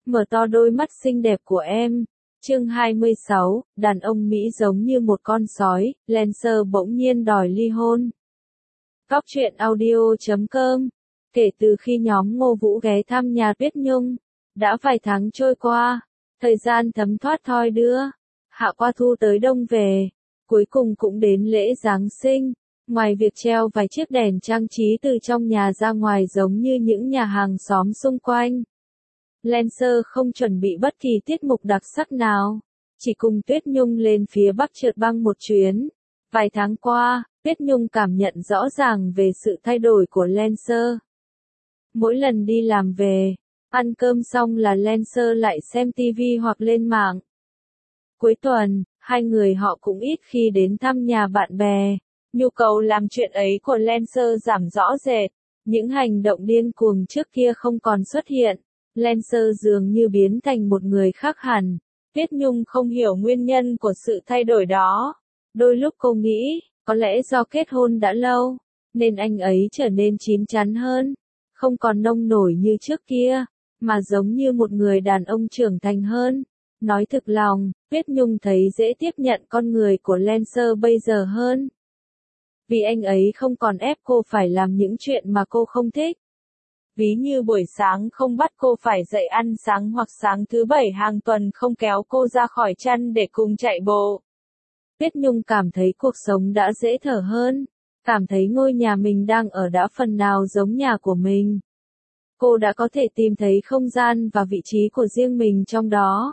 mở to đôi mắt xinh đẹp của em. Chương 26, đàn ông Mỹ giống như một con sói, Lancer bỗng nhiên đòi ly hôn. Góc truyện audio.com. Kể từ khi nhóm Ngô Vũ ghé thăm nhà Tuyết Nhung, đã vài tháng trôi qua, thời gian thấm thoát thoi đưa, hạ qua thu tới đông về, cuối cùng cũng đến lễ Giáng sinh. Ngoài việc treo vài chiếc đèn trang trí từ trong nhà ra ngoài giống như những nhà hàng xóm xung quanh, Lancer không chuẩn bị bất kỳ tiết mục đặc sắc nào, chỉ cùng Tuyết Nhung lên phía Bắc trượt băng một chuyến. Vài tháng qua, Tuyết Nhung cảm nhận rõ ràng về sự thay đổi của Lancer. Mỗi lần đi làm về, ăn cơm xong là Lancer lại xem TV hoặc lên mạng. Cuối tuần, hai người họ cũng ít khi đến thăm nhà bạn bè. Nhu cầu làm chuyện ấy của Lancer giảm rõ rệt. Những hành động điên cuồng trước kia không còn xuất hiện. Lancer dường như biến thành một người khác hẳn. Tuyết Nhung không hiểu nguyên nhân của sự thay đổi đó. Đôi lúc cô nghĩ, có lẽ do kết hôn đã lâu, nên anh ấy trở nên chín chắn hơn. Không còn nông nổi như trước kia, mà giống như một người đàn ông trưởng thành hơn. Nói thực lòng, Tuyết Nhung thấy dễ tiếp nhận con người của Lancer bây giờ hơn. Vì anh ấy không còn ép cô phải làm những chuyện mà cô không thích. Ví như buổi sáng không bắt cô phải dậy ăn sáng hoặc sáng thứ bảy hàng tuần không kéo cô ra khỏi chăn để cùng chạy bộ. Tuyết Nhung cảm thấy cuộc sống đã dễ thở hơn, cảm thấy ngôi nhà mình đang ở đã phần nào giống nhà của mình. Cô đã có thể tìm thấy không gian và vị trí của riêng mình trong đó.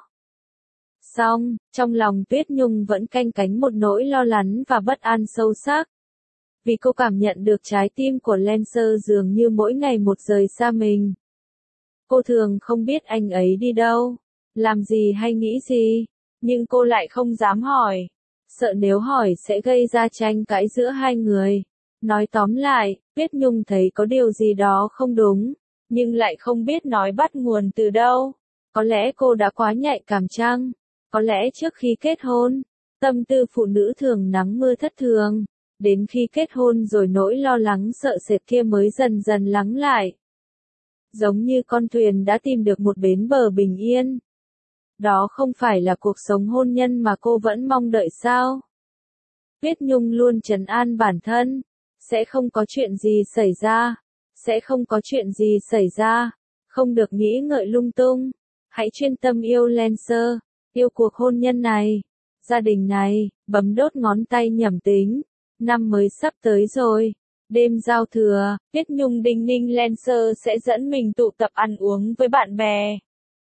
Song, trong lòng Tuyết Nhung vẫn canh cánh một nỗi lo lắng và bất an sâu sắc. Vì cô cảm nhận được trái tim của Lancer dường như mỗi ngày một rời xa mình. Cô thường không biết anh ấy đi đâu, làm gì hay nghĩ gì, nhưng cô lại không dám hỏi. Sợ nếu hỏi sẽ gây ra tranh cãi giữa hai người. Nói tóm lại, Tuyết Nhung thấy có điều gì đó không đúng, nhưng lại không biết nói bắt nguồn từ đâu. Có lẽ cô đã quá nhạy cảm chăng? Có lẽ trước khi kết hôn, tâm tư phụ nữ thường nắng mưa thất thường. Đến khi kết hôn rồi nỗi lo lắng sợ sệt kia mới dần dần lắng lại. Giống như con thuyền đã tìm được một bến bờ bình yên. Đó không phải là cuộc sống hôn nhân mà cô vẫn mong đợi sao? Tuyết Nhung luôn trấn an bản thân. Sẽ không có chuyện gì xảy ra. Sẽ không có chuyện gì xảy ra. Không được nghĩ ngợi lung tung. Hãy chuyên tâm yêu Lancer. Yêu cuộc hôn nhân này. Gia đình này. Bấm đốt ngón tay nhẩm tính. Năm mới sắp tới rồi. Đêm giao thừa, Tuyết Nhung đinh ninh Lancer sẽ dẫn mình tụ tập ăn uống với bạn bè.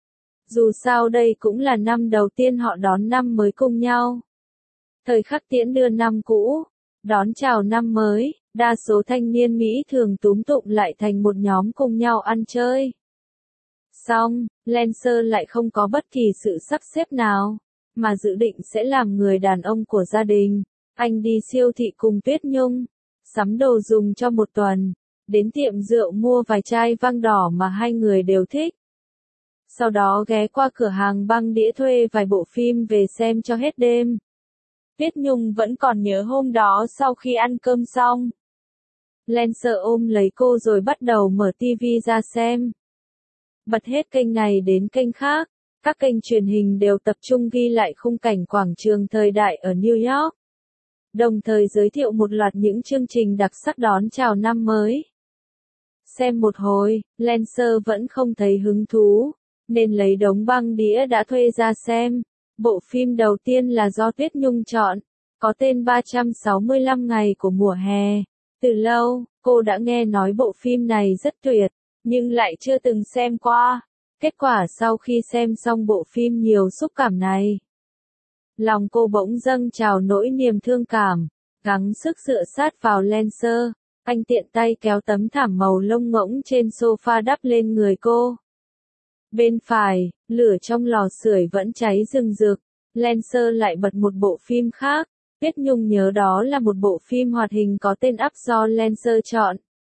Dù sao đây cũng là năm đầu tiên họ đón năm mới cùng nhau. Thời khắc tiễn đưa năm cũ, đón chào năm mới, đa số thanh niên Mỹ thường túm tụm lại thành một nhóm cùng nhau ăn chơi. Song, Lancer lại không có bất kỳ sự sắp xếp nào, mà dự định sẽ làm người đàn ông của gia đình. Anh đi siêu thị cùng Tuyết Nhung, sắm đồ dùng cho một tuần, đến tiệm rượu mua vài chai vang đỏ mà hai người đều thích. Sau đó ghé qua cửa hàng băng đĩa thuê vài bộ phim về xem cho hết đêm. Tuyết Nhung vẫn còn nhớ hôm đó sau khi ăn cơm xong. Lancer ôm lấy cô rồi bắt đầu mở TV ra xem. Bật hết kênh này đến kênh khác, các kênh truyền hình đều tập trung ghi lại khung cảnh quảng trường thời đại ở New York. Đồng thời giới thiệu một loạt những chương trình đặc sắc đón chào năm mới. Xem một hồi, Lancer vẫn không thấy hứng thú, nên lấy đống băng đĩa đã thuê ra xem. Bộ phim đầu tiên là do Tuyết Nhung chọn, có tên 365 ngày của mùa hè. Từ lâu, cô đã nghe nói bộ phim này rất tuyệt, nhưng lại chưa từng xem qua. Kết quả sau khi xem xong bộ phim nhiều xúc cảm này, lòng cô bỗng dâng trào nỗi niềm thương cảm, gắng sức dựa sát vào Lancer. Anh tiện tay kéo tấm thảm màu lông ngỗng trên sofa đắp lên người cô. Bên phải, lửa trong lò sưởi vẫn cháy rừng rực. Lancer lại bật một bộ phim khác. Tuyết Nhung nhớ đó là một bộ phim hoạt hình có tên Up do Lancer chọn.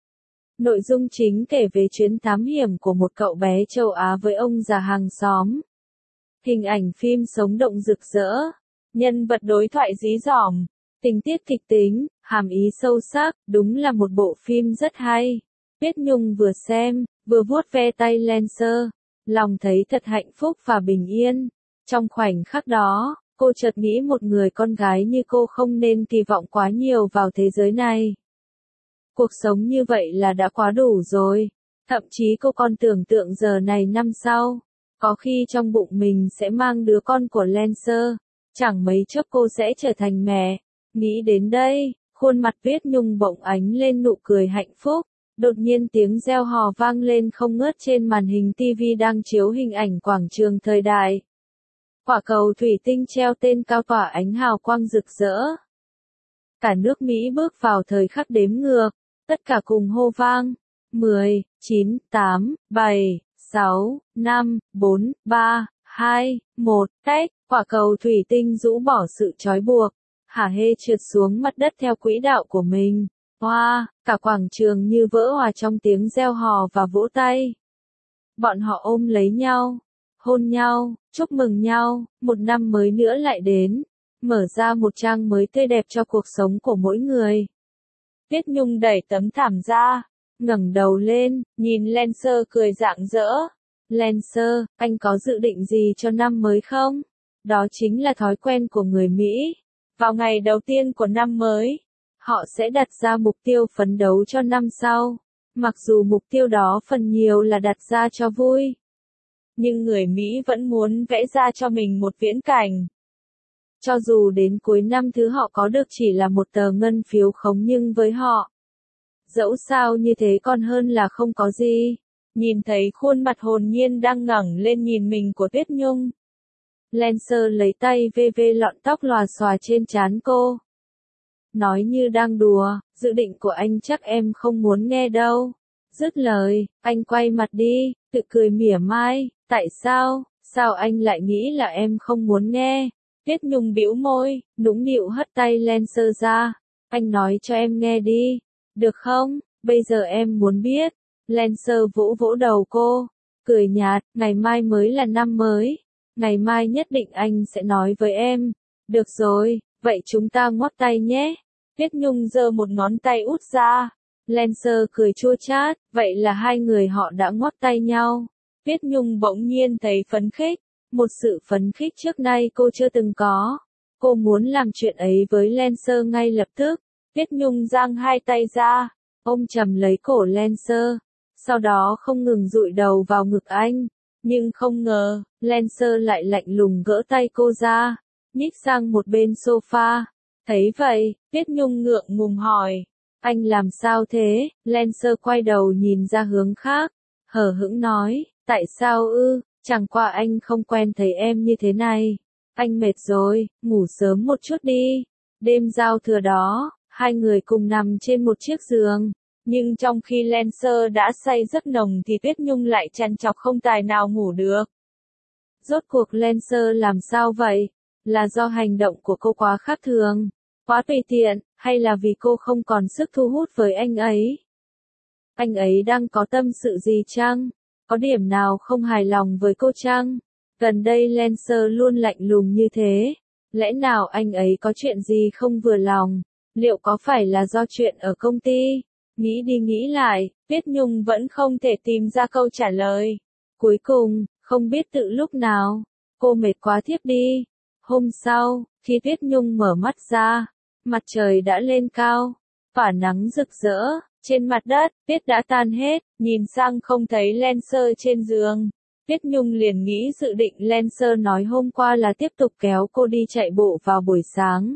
Nội dung chính kể về chuyến thám hiểm của một cậu bé châu Á với ông già hàng xóm. Hình ảnh phim sống động rực rỡ, nhân vật đối thoại dí dỏm, tình tiết kịch tính, hàm ý sâu sắc, đúng là một bộ phim rất hay. Tuyết Nhung vừa xem, vừa vuốt ve tay Lancer. lòng thấy thật hạnh phúc và bình yên. Trong khoảnh khắc đó, cô chợt nghĩ một người con gái như cô không nên kỳ vọng quá nhiều vào thế giới này. Cuộc sống như vậy là đã quá đủ rồi. Thậm chí cô còn tưởng tượng giờ này năm sau, có khi trong bụng mình sẽ mang đứa con của Lancer, chẳng mấy chốc cô sẽ trở thành mẹ. Nghĩ đến đây, khuôn mặt Tuyết Nhung bỗng ánh lên nụ cười hạnh phúc. Đột nhiên tiếng reo hò vang lên không ngớt trên màn hình TV đang chiếu hình ảnh quảng trường thời đại. Quả cầu thủy tinh treo tên cao tỏa ánh hào quang rực rỡ. Cả nước Mỹ bước vào thời khắc đếm ngược, tất cả cùng hô vang. 10, 9, 8, 7, 6, 5, 4, 3, 2, 1, tách, quả cầu thủy tinh rũ bỏ sự trói buộc, hả hê trượt xuống mặt đất theo quỹ đạo của mình. Hoa, cả quảng trường như vỡ hòa trong tiếng reo hò và vỗ tay. Bọn họ ôm lấy nhau, hôn nhau, chúc mừng nhau, một năm mới nữa lại đến, mở ra một trang mới tươi đẹp cho cuộc sống của mỗi người. Tuyết Nhung đẩy tấm thảm ra, ngẩng đầu lên, nhìn Lancer cười rạng rỡ. Lancer, anh có dự định gì cho năm mới không? Đó chính là thói quen của người Mỹ. Vào ngày đầu tiên của năm mới, họ sẽ đặt ra mục tiêu phấn đấu cho năm sau. Mặc dù mục tiêu đó phần nhiều là đặt ra cho vui, nhưng người Mỹ vẫn muốn vẽ ra cho mình một viễn cảnh. Cho dù đến cuối năm thứ họ có được chỉ là một tờ ngân phiếu khống nhưng với họ, dẫu sao như thế còn hơn là không có gì. Nhìn thấy khuôn mặt hồn nhiên đang ngẩng lên nhìn mình của Tuyết Nhung, Lancer lấy tay vê lọn tóc lòa xòa trên trán cô. Nói như đang đùa, dự định của anh chắc em không muốn nghe đâu. Dứt lời, anh quay mặt đi, tự cười mỉa mai, tại sao, sao anh lại nghĩ là em không muốn nghe? Tuyết Nhung bĩu môi, nũng nịu hất tay Lancer ra. Anh nói cho em nghe đi, được không? Bây giờ em muốn biết. Lancer vỗ vỗ đầu cô, cười nhạt, ngày mai mới là năm mới. Ngày mai nhất định anh sẽ nói với em. Được rồi, vậy chúng ta ngoắc tay nhé. Tuyết Nhung giơ một ngón tay út ra. Lancer cười chua chát, vậy là hai người họ đã ngoắc tay nhau. Tuyết Nhung bỗng nhiên thấy phấn khích, một sự phấn khích trước nay cô chưa từng có. Cô muốn làm chuyện ấy với Lancer ngay lập tức. Tuyết Nhung giang hai tay ra, ôm chầm lấy cổ Lancer, sau đó không ngừng dụi đầu vào ngực anh. Nhưng không ngờ, Lancer lại lạnh lùng gỡ tay cô ra, nhích sang một bên sofa. Thấy vậy, Tuyết Nhung ngượng ngùng hỏi, anh làm sao thế? Lancer quay đầu nhìn ra hướng khác, hờ hững nói, tại sao ư, chẳng qua anh không quen thấy em như thế này. Anh mệt rồi, ngủ sớm một chút đi. Đêm giao thừa đó, hai người cùng nằm trên một chiếc giường. Nhưng trong khi Lancer đã say giấc nồng thì Tuyết Nhung lại trằn trọc không tài nào ngủ được. Rốt cuộc Lancer làm sao vậy? Là do hành động của cô quá khác thường, quá tùy tiện, hay là vì cô không còn sức thu hút với anh ấy? Anh ấy đang có tâm sự gì chăng? Có điểm nào không hài lòng với cô chăng? Gần đây Lancer luôn lạnh lùng như thế. Lẽ nào anh ấy có chuyện gì không vừa lòng? Liệu có phải là do chuyện ở công ty? Nghĩ đi nghĩ lại, Tuyết Nhung vẫn không thể tìm ra câu trả lời. Cuối cùng, không biết tự lúc nào, cô mệt quá thiếp đi. Hôm sau, khi Tuyết Nhung mở mắt ra, mặt trời đã lên cao, phả nắng rực rỡ, trên mặt đất, tuyết đã tan hết, nhìn sang không thấy Lancer trên giường. Tuyết Nhung liền nghĩ dự định Lancer nói hôm qua là tiếp tục kéo cô đi chạy bộ vào buổi sáng.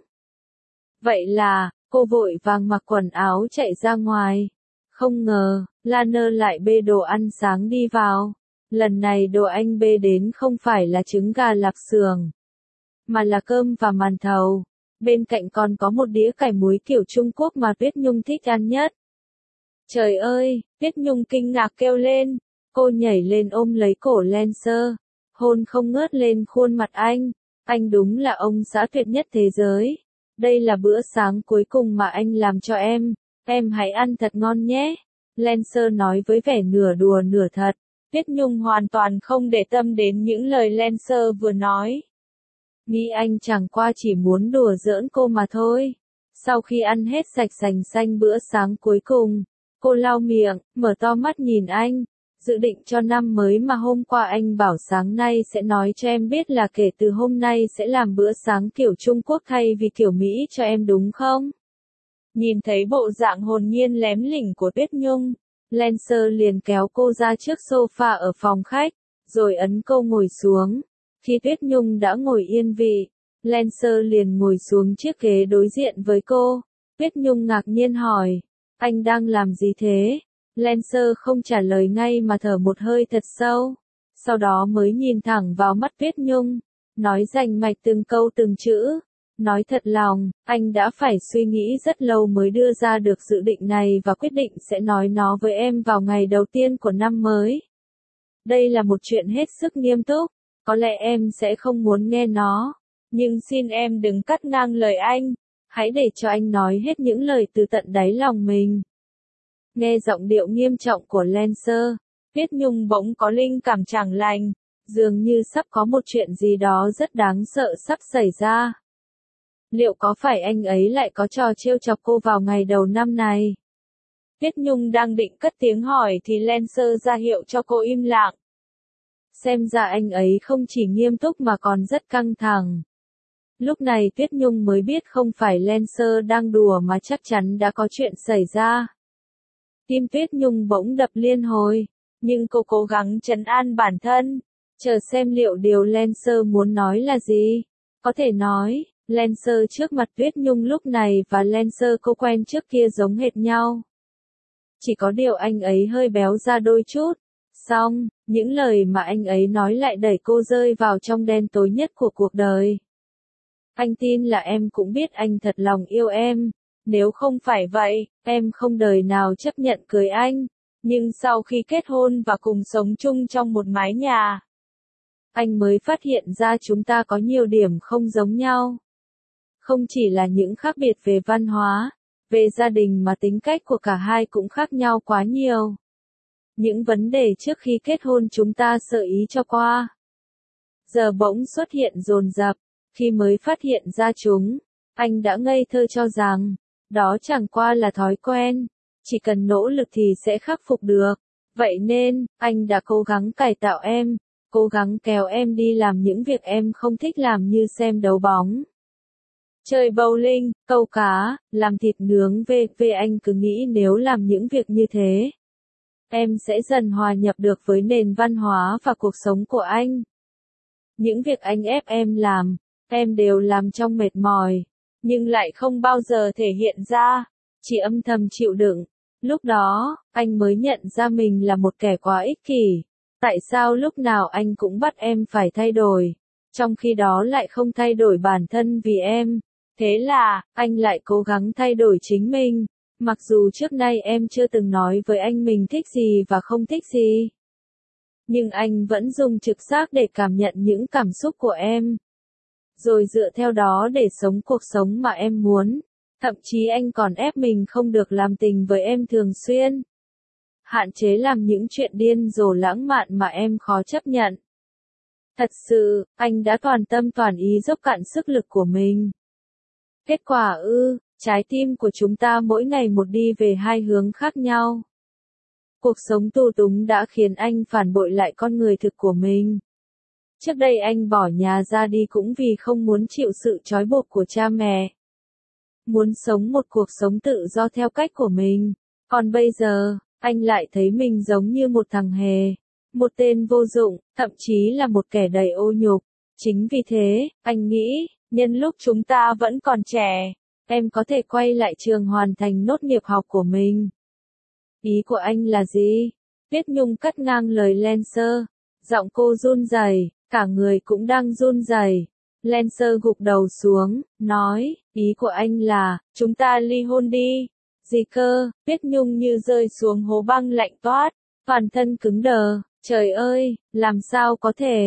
Vậy là, cô vội vàng mặc quần áo chạy ra ngoài. Không ngờ, Lanner lại bê đồ ăn sáng đi vào. Lần này đồ anh bê đến không phải là trứng gà lạp xưởng, mà là cơm và màn thầu. Bên cạnh còn có một đĩa cải muối kiểu Trung Quốc mà Tuyết Nhung thích ăn nhất. Trời ơi, Tuyết Nhung kinh ngạc kêu lên. Cô nhảy lên ôm lấy cổ Lancer, hôn không ngớt lên khuôn mặt anh. Anh đúng là ông xã tuyệt nhất thế giới. Đây là bữa sáng cuối cùng mà anh làm cho em hãy ăn thật ngon nhé. Lancer nói với vẻ nửa đùa nửa thật. Tuyết Nhung hoàn toàn không để tâm đến những lời Lancer vừa nói. Nghĩ anh chẳng qua chỉ muốn đùa giỡn cô mà thôi. Sau khi ăn hết sạch sành xanh bữa sáng cuối cùng, cô lau miệng, mở to mắt nhìn anh. dự định cho năm mới mà hôm qua anh bảo sáng nay sẽ nói cho em biết là kể từ hôm nay sẽ làm bữa sáng kiểu Trung Quốc thay vì kiểu Mỹ cho em đúng không? Nhìn thấy bộ dạng hồn nhiên lém lỉnh của Tuyết Nhung, Lancer liền kéo cô ra trước sofa ở phòng khách, rồi ấn cô ngồi xuống. Khi Tuyết Nhung đã ngồi yên vị, Lancer liền ngồi xuống chiếc ghế đối diện với cô. Tuyết Nhung ngạc nhiên hỏi, anh đang làm gì thế? Lancer không trả lời ngay mà thở một hơi thật sâu, sau đó mới nhìn thẳng vào mắt Tuyết Nhung, nói rành mạch từng câu từng chữ. Nói thật lòng, anh đã phải suy nghĩ rất lâu mới đưa ra được dự định này và quyết định sẽ nói nó với em vào ngày đầu tiên của năm mới. Đây là một chuyện hết sức nghiêm túc, có lẽ em sẽ không muốn nghe nó, nhưng xin em đừng cắt ngang lời anh, hãy để cho anh nói hết những lời từ tận đáy lòng mình. Nghe giọng điệu nghiêm trọng của Lancer, Tuyết Nhung bỗng có linh cảm chẳng lành, dường như sắp có một chuyện gì đó rất đáng sợ sắp xảy ra. Liệu có phải anh ấy lại có trò trêu chọc cô vào ngày đầu năm này? Tuyết Nhung đang định cất tiếng hỏi thì Lancer ra hiệu cho cô im lặng. Xem ra anh ấy không chỉ nghiêm túc mà còn rất căng thẳng. Lúc này Tuyết Nhung mới biết không phải Lancer đang đùa mà chắc chắn đã có chuyện xảy ra. Tim Tuyết Nhung bỗng đập liên hồi, nhưng cô cố gắng trấn an bản thân, chờ xem liệu điều Lancer muốn nói là gì. Có thể nói, Lancer trước mặt Tuyết Nhung lúc này và Lancer cô quen trước kia giống hệt nhau. Chỉ có điều anh ấy hơi béo ra đôi chút. Xong, những lời mà anh ấy nói lại đẩy cô rơi vào trong đen tối nhất của cuộc đời. Anh tin là em cũng biết anh thật lòng yêu em. Nếu không phải vậy, em không đời nào chấp nhận cưới anh. Nhưng sau khi kết hôn và cùng sống chung trong một mái nhà, anh mới phát hiện ra chúng ta có nhiều điểm không giống nhau. Không chỉ là những khác biệt về văn hóa, về gia đình mà tính cách của cả hai cũng khác nhau quá nhiều. Những vấn đề trước khi kết hôn chúng ta sợ ý cho qua, giờ bỗng xuất hiện dồn dập. Khi mới phát hiện ra chúng, anh đã ngây thơ cho rằng đó chẳng qua là thói quen, chỉ cần nỗ lực thì sẽ khắc phục được. Vậy nên, anh đã cố gắng cải tạo em, cố gắng kéo em đi làm những việc em không thích làm như xem đấu bóng, chơi bowling, câu cá, làm thịt nướng anh cứ nghĩ nếu làm những việc như thế, em sẽ dần hòa nhập được với nền văn hóa và cuộc sống của anh. Những việc anh ép em làm, em đều làm trong mệt mỏi, nhưng lại không bao giờ thể hiện ra, chỉ âm thầm chịu đựng. Lúc đó, anh mới nhận ra mình là một kẻ quá ích kỷ. Tại sao lúc nào anh cũng bắt em phải thay đổi, trong khi đó lại không thay đổi bản thân vì em. Thế là, anh lại cố gắng thay đổi chính mình, mặc dù trước nay em chưa từng nói với anh mình thích gì và không thích gì. Nhưng anh vẫn dùng trực giác để cảm nhận những cảm xúc của em, rồi dựa theo đó để sống cuộc sống mà em muốn. Thậm chí anh còn ép mình không được làm tình với em thường xuyên. Hạn chế làm những chuyện điên rồ lãng mạn mà em khó chấp nhận. Thật sự, anh đã toàn tâm toàn ý dốc cạn sức lực của mình. Kết quả trái tim của chúng ta mỗi ngày một đi về hai hướng khác nhau. Cuộc sống tù túng đã khiến anh phản bội lại con người thực của mình. Trước đây anh bỏ nhà ra đi cũng vì không muốn chịu sự trói buộc của cha mẹ. Muốn sống một cuộc sống tự do theo cách của mình. Còn bây giờ, anh lại thấy mình giống như một thằng hề. Một tên vô dụng, thậm chí là một kẻ đầy ô nhục. Chính vì thế, anh nghĩ, nhân lúc chúng ta vẫn còn trẻ, em có thể quay lại trường hoàn thành nốt nghiệp học của mình. Ý của anh là gì? Tuyết Nhung cắt ngang lời Lancer. Giọng cô run rẩy, cả người cũng đang run rẩy. Lancer gục đầu xuống, nói, ý của anh là, chúng ta ly hôn đi. Gì cơ? Tuyết Nhung như rơi xuống hố băng lạnh toát, toàn thân cứng đờ. Trời ơi, làm sao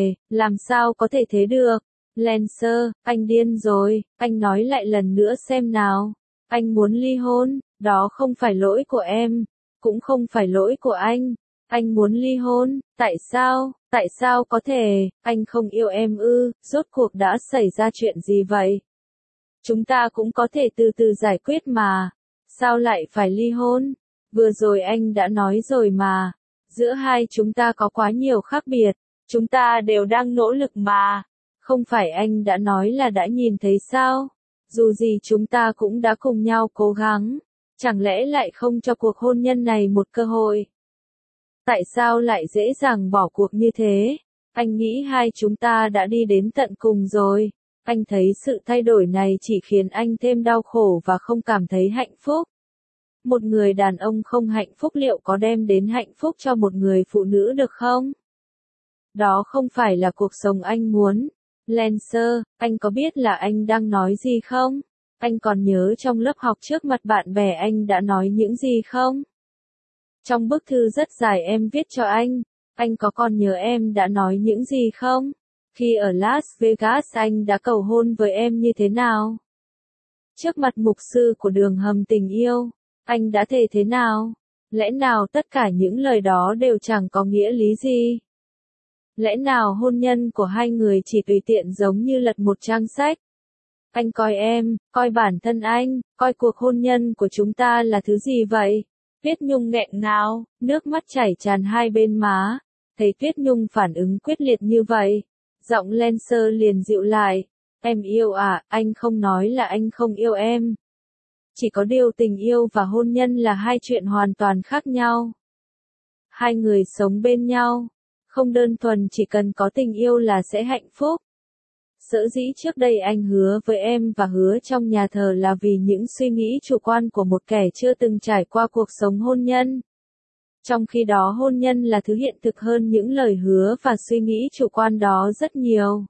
có thể thế được? Lancer, anh điên rồi, anh nói lại lần nữa xem nào. Anh muốn ly hôn, đó không phải lỗi của em, cũng không phải lỗi của anh. Anh muốn ly hôn, tại sao có thể, anh không yêu em rốt cuộc đã xảy ra chuyện gì vậy? Chúng ta cũng có thể từ từ giải quyết mà, sao lại phải ly hôn? Vừa rồi anh đã nói rồi mà, Giữa hai chúng ta có quá nhiều khác biệt, chúng ta đều đang nỗ lực mà. Không phải anh đã nói là đã nhìn thấy sao? Dù gì chúng ta cũng đã cùng nhau cố gắng, chẳng lẽ lại không cho cuộc hôn nhân này một cơ hội? Tại sao lại dễ dàng bỏ cuộc như thế? Anh nghĩ hai chúng ta đã đi đến tận cùng rồi. Anh thấy sự thay đổi này chỉ khiến anh thêm đau khổ và không cảm thấy hạnh phúc. Một người đàn ông không hạnh phúc liệu có đem đến hạnh phúc cho một người phụ nữ được không? Đó không phải là cuộc sống anh muốn. Lancer, anh có biết là anh đang nói gì không? Anh còn nhớ trong lớp học trước mặt bạn bè anh đã nói những gì không? Trong bức thư rất dài em viết cho anh có còn nhớ em đã nói những gì không? Khi ở Las Vegas anh đã cầu hôn với em như thế nào? Trước mặt mục sư của đường hầm tình yêu, anh đã thề thế nào? Lẽ nào tất cả những lời đó đều chẳng có nghĩa lý gì? Lẽ nào hôn nhân của hai người chỉ tùy tiện giống như lật một trang sách? Anh coi em, coi bản thân anh, coi cuộc hôn nhân của chúng ta là thứ gì vậy? Tuyết Nhung nghẹn ngào, nước mắt chảy tràn hai bên má. Thấy Tuyết Nhung phản ứng quyết liệt như vậy, giọng Lancer liền dịu lại. Em yêu à, anh không nói là anh không yêu em. Chỉ có điều tình yêu và hôn nhân là hai chuyện hoàn toàn khác nhau. Hai người sống bên nhau, không đơn thuần chỉ cần có tình yêu là sẽ hạnh phúc. Sở dĩ trước đây anh hứa với em và hứa trong nhà thờ là vì những suy nghĩ chủ quan của một kẻ chưa từng trải qua cuộc sống hôn nhân. Trong khi đó hôn nhân là thứ hiện thực hơn những lời hứa và suy nghĩ chủ quan đó rất nhiều.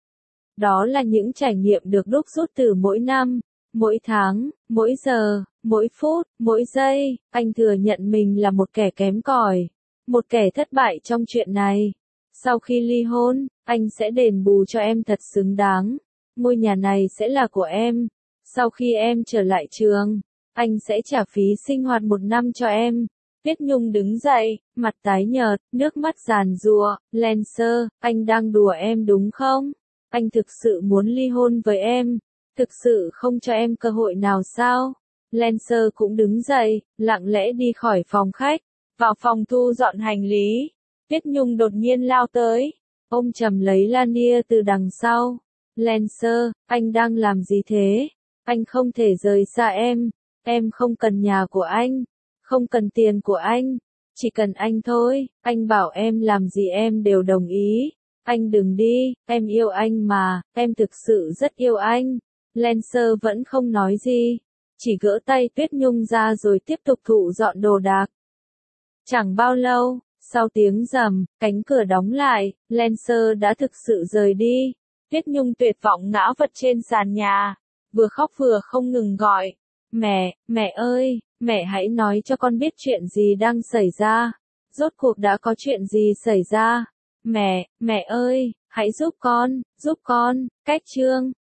Đó là những trải nghiệm được đúc rút từ mỗi năm, mỗi tháng, mỗi giờ, mỗi phút, mỗi giây. Anh thừa nhận mình là một kẻ kém cỏi, một kẻ thất bại trong chuyện này. Sau khi ly hôn, anh sẽ đền bù cho em thật xứng đáng. Ngôi nhà này sẽ là của em. Sau khi em trở lại trường, anh sẽ trả phí sinh hoạt 1 năm cho em. Tuyết Nhung đứng dậy, mặt tái nhợt, nước mắt giàn giụa. Lancer, anh đang đùa em đúng không? Anh thực sự muốn ly hôn với em. Thực sự không cho em cơ hội nào sao? Lancer cũng đứng dậy, lặng lẽ đi khỏi phòng khách, vào phòng thu dọn hành lý. Tuyết Nhung đột nhiên lao tới, ôm chầm lấy Lanier từ đằng sau. Lancer, anh đang làm gì thế? Anh không thể rời xa em không cần nhà của anh, không cần tiền của anh, chỉ cần anh thôi, anh bảo em làm gì em đều đồng ý. Anh đừng đi, em yêu anh mà, em thực sự rất yêu anh. Lancer vẫn không nói gì, chỉ gỡ tay Tuyết Nhung ra rồi tiếp tục thu dọn đồ đạc. Chẳng bao lâu, sau tiếng rầm, cánh cửa đóng lại, Lancer đã thực sự rời đi. Tuyết Nhung tuyệt vọng ngã vật trên sàn nhà, vừa khóc vừa không ngừng gọi. Mẹ ơi, mẹ hãy nói cho con biết chuyện gì đang xảy ra. Rốt cuộc đã có chuyện gì xảy ra? Mẹ ơi, hãy giúp con. Cách chương